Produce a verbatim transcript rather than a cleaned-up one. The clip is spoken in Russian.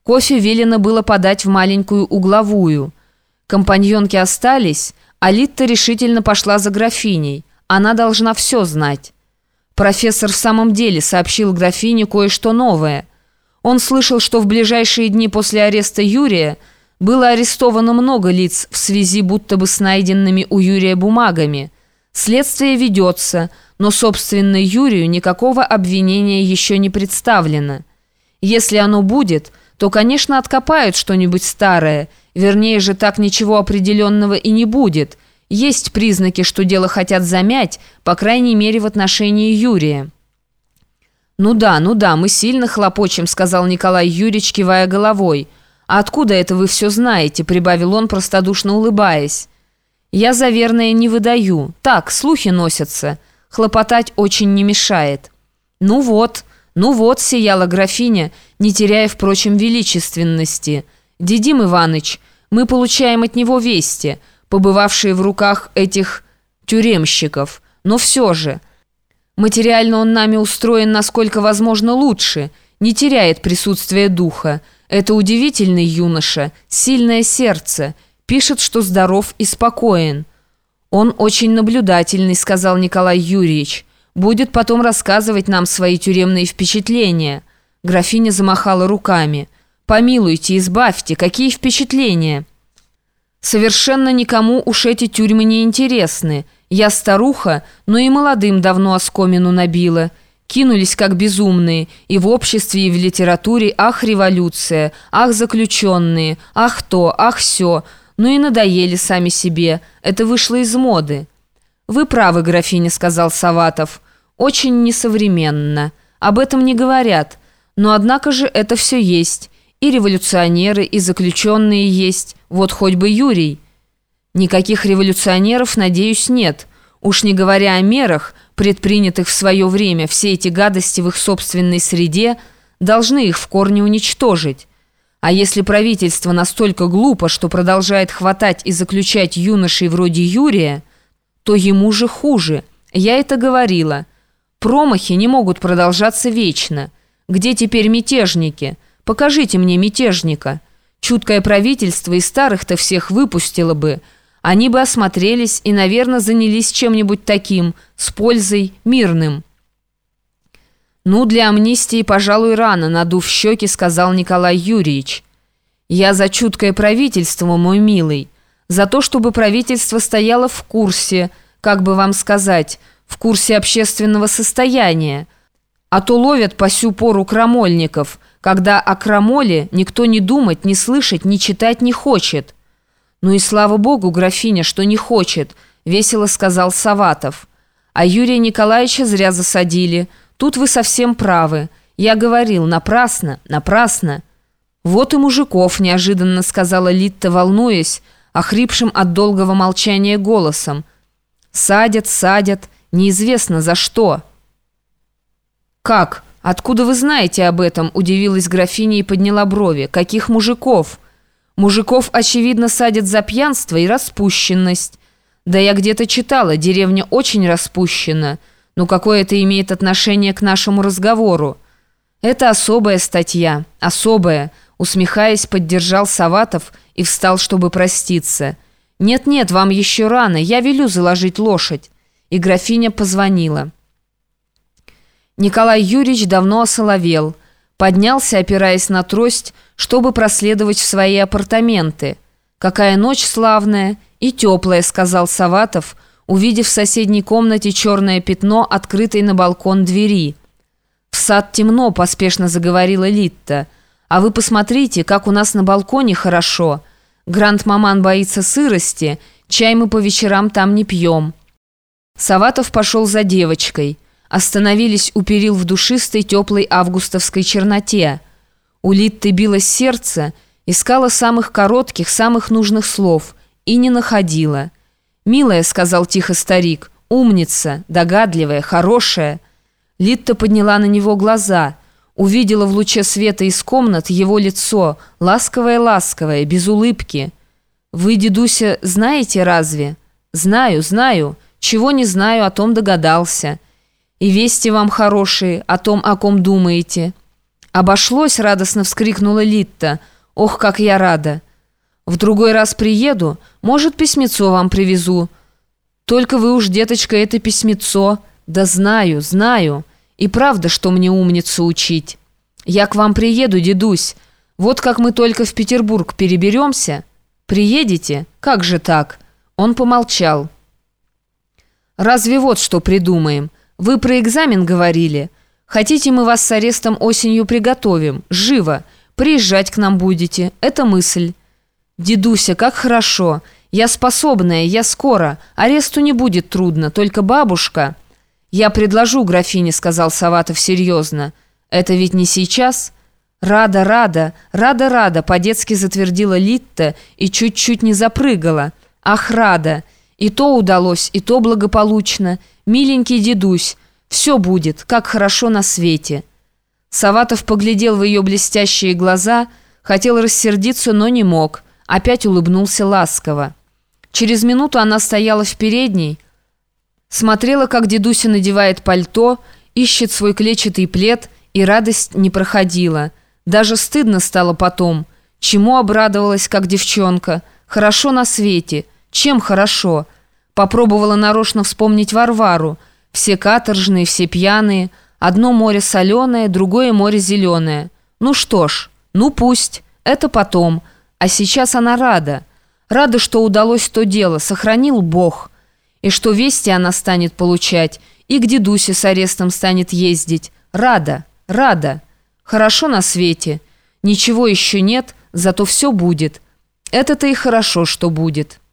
Кофе велено было подать в маленькую угловую. Компаньонки остались, а Литта решительно пошла за графиней. Она должна все знать. Профессор в самом деле сообщил графине кое-что новое. Он слышал, что в ближайшие дни после ареста Юрия было арестовано много лиц в связи будто бы с найденными у Юрия бумагами. Следствие ведется, но, собственно, Юрию никакого обвинения еще не представлено. Если оно будет, то, конечно, откопают что-нибудь старое, вернее же так ничего определенного и не будет. Есть признаки, что дело хотят замять, по крайней мере, в отношении Юрия. «Ну да, ну да, мы сильно хлопочем», — сказал Николай Юрьевич, кивая головой. «А откуда это вы все знаете?» — прибавил он, простодушно улыбаясь. «Я за верное не выдаю. Так, слухи носятся. Хлопотать очень не мешает». «Ну вот, ну вот», — сияла графиня, не теряя, впрочем, величественности. «Дидим Иваныч, мы получаем от него вести, побывавшие в руках этих тюремщиков. Но все же, материально он нами устроен насколько возможно лучше, не теряет присутствия духа. Это удивительный юноша, сильное сердце, пишет, что здоров и спокоен». «Он очень наблюдательный», — сказал Николай Юрьевич. «Будет потом рассказывать нам свои тюремные впечатления». Графиня замахала руками. «Помилуйте, избавьте, какие впечатления?» «Совершенно никому уж эти тюрьмы не интересны. Я старуха, но и молодым давно оскомину набила. Кинулись как безумные, и в обществе, и в литературе. Ах, революция, ах, заключенные, ах то, ах сё. Ну и надоели сами себе. Это вышло из моды». «Вы правы, графиня», — сказал Саватов. «Очень несовременно. Об этом не говорят. Но однако же это все есть. И революционеры, и заключенные есть. Вот хоть бы Юрий». «Никаких революционеров, надеюсь, нет. Уж не говоря о мерах, предпринятых в свое время, все эти гадости в их собственной среде должны их в корне уничтожить. А если правительство настолько глупо, что продолжает хватать и заключать юношей вроде Юрия, то ему же хуже. Я это говорила. Промахи не могут продолжаться вечно. Где теперь мятежники? Покажите мне мятежника. Чуткое правительство и старых-то всех выпустило бы. Они бы осмотрелись и, наверное, занялись чем-нибудь таким, с пользой, мирным». «Ну, для амнистии, пожалуй, рано», — надув щеки, сказал Николай Юрьевич. «Я за чуткое правительство, мой милый. За то, чтобы правительство стояло в курсе, как бы вам сказать, в курсе общественного состояния. А то ловят по сю пору крамольников, когда о крамоле никто не думать, не слышать, не читать не хочет». «Ну и слава богу, графиня, что не хочет», — весело сказал Саватов. «А Юрия Николаевича зря засадили. Тут вы совсем правы. Я говорил, напрасно, напрасно». «Вот и мужиков», — неожиданно сказала Литта, волнуясь, охрипшим от долгого молчания голосом. «Садят, садят, неизвестно за что». «Как? Откуда вы знаете об этом?» — удивилась графиня и подняла брови. «Каких мужиков?» «Мужиков, очевидно, садят за пьянство и распущенность. Да я где-то читала, деревня очень распущена. Но какое это имеет отношение к нашему разговору?» «Это особая статья, особая», — усмехаясь, поддержал Саватов и встал, чтобы проститься. «Нет-нет, вам еще рано, я велю заложить лошадь». И графиня позвонила. Николай Юрьевич давно осоловел. Поднялся, опираясь на трость, чтобы проследовать в свои апартаменты. «Какая ночь славная и теплая», — сказал Саватов, увидев в соседней комнате черное пятно, открытой на балкон двери. «В сад темно», — поспешно заговорила Литта. «А вы посмотрите, как у нас на балконе хорошо. Гранд-маман боится сырости, чай мы по вечерам там не пьем». Саватов пошел за девочкой. Остановились у перил в душистой, теплой августовской черноте. У Литты билось сердце, искала самых коротких, самых нужных слов и не находила. «Милая», — сказал тихо старик, — «умница, догадливая, хорошая». Литта подняла на него глаза, увидела в луче света из комнат его лицо, ласковое-ласковое, без улыбки. «Вы, дедуся, знаете разве?» «Знаю, знаю. Чего не знаю, о том догадался». «И вести вам хорошие, о том, о ком думаете». «Обошлось!» — радостно вскрикнула Литта. «Ох, как я рада! В другой раз приеду, может, письмецо вам привезу. Только вы уж, деточка, это письмецо...» «Да знаю, знаю. И правда, что мне умницу учить. Я к вам приеду, дедусь. Вот как мы только в Петербург переберемся. Приедете? Как же так?» Он помолчал. «Разве вот что придумаем? Вы про экзамен говорили. Хотите, мы вас с арестом осенью приготовим? Живо. Приезжать к нам будете. Это мысль». «Дедуся, как хорошо. Я способная, я скоро. Аресту не будет трудно, только бабушка...» «Я предложу, графине», — сказал Саватов серьезно. «Это ведь не сейчас?» «Рада, рада, рада, рада», — по-детски затвердила Литта и чуть-чуть не запрыгала. «Ах, рада! И то удалось, и то благополучно. Миленький дедусь, все будет, как хорошо на свете». Саватов поглядел в ее блестящие глаза, хотел рассердиться, но не мог. Опять улыбнулся ласково. Через минуту она стояла в передней, смотрела, как дедуся надевает пальто, ищет свой клетчатый плед, и радость не проходила. Даже стыдно стало потом. Чему обрадовалась, как девчонка? Хорошо на свете. Чем хорошо? Попробовала нарочно вспомнить Варвару. Все каторжные, все пьяные. Одно море соленое, другое море зеленое. Ну что ж, ну пусть. Это потом. А сейчас она рада. Рада, что удалось то дело, сохранил Бог. И что вести она станет получать, и к дедусе с арестом станет ездить. Рада, рада. Хорошо на свете. Ничего еще нет, зато все будет. Это-то и хорошо, что будет».